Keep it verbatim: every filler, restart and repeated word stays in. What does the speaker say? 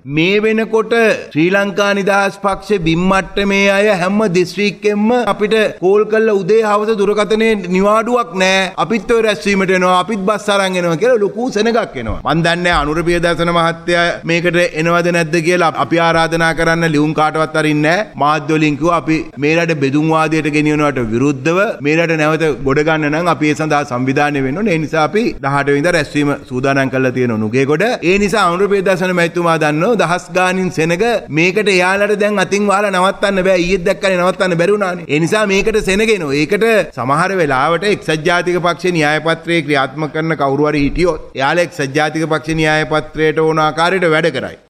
මේ වෙනකොට ශ්‍රී ලංකා නිදහස් පක්ෂේ බිම්මට්ටමේ අය හැම දිස්ත්‍රික්කෙම අපිට කෝල් කරලා උදේ හවස දුරකථනයේ නිවාඩුවක් නැහැ. අපිත් ඔය රැස්වීමට එනවා. අපිත් බස් අරන් එනවා කියලා ලොකු සෙනගක් එනවා. මන් දන්නේ අනුර පියදර්ශන මහත්තයා මේකට එනවද නැද්ද කියලා අපි ආරාධනා කරන්න ලියුම් කාටවත් අරින්නේ නැහැ. මාධ්‍ය වලින් කිව්වා අපි මේ රට බෙදුම් වාදයට ගෙනියනවට විරුද්ධව මේ රට නැවත ගොඩ ගන්න නම් අපි ඒ සඳහා සංවිධානය වෙන්න ඕනේ. ඒ නිසා අපි දහඅට වෙනිදා රැස්වීම සූදානම් කරලා තියෙන නුගේගොඩ. ඒ නිසා අනුර පියදර්ශන මහත්මයා දන්නෝ දහස් ගානින් සෙනග මේකට එයාලට දැන් අතින් වහලා නවත්තන්න බෑ. ඊයේත් දැක්කනේ නවත්තන්න බැරි වුණානේ. ඒ නිසා මේකට සෙනගෙනෝ. ඒකට සමහර වෙලාවට එක්සත් ජාතික පක්ෂේ න්‍යාය පත්‍රයේ ක්‍රියාත්මක කරන කවුරු හරි හිටියොත් එයාලා එක්සත් ජාතික පක්ෂේ න්‍යාය පත්‍රයට ඕන ආකාරයට වැඩ කරයි.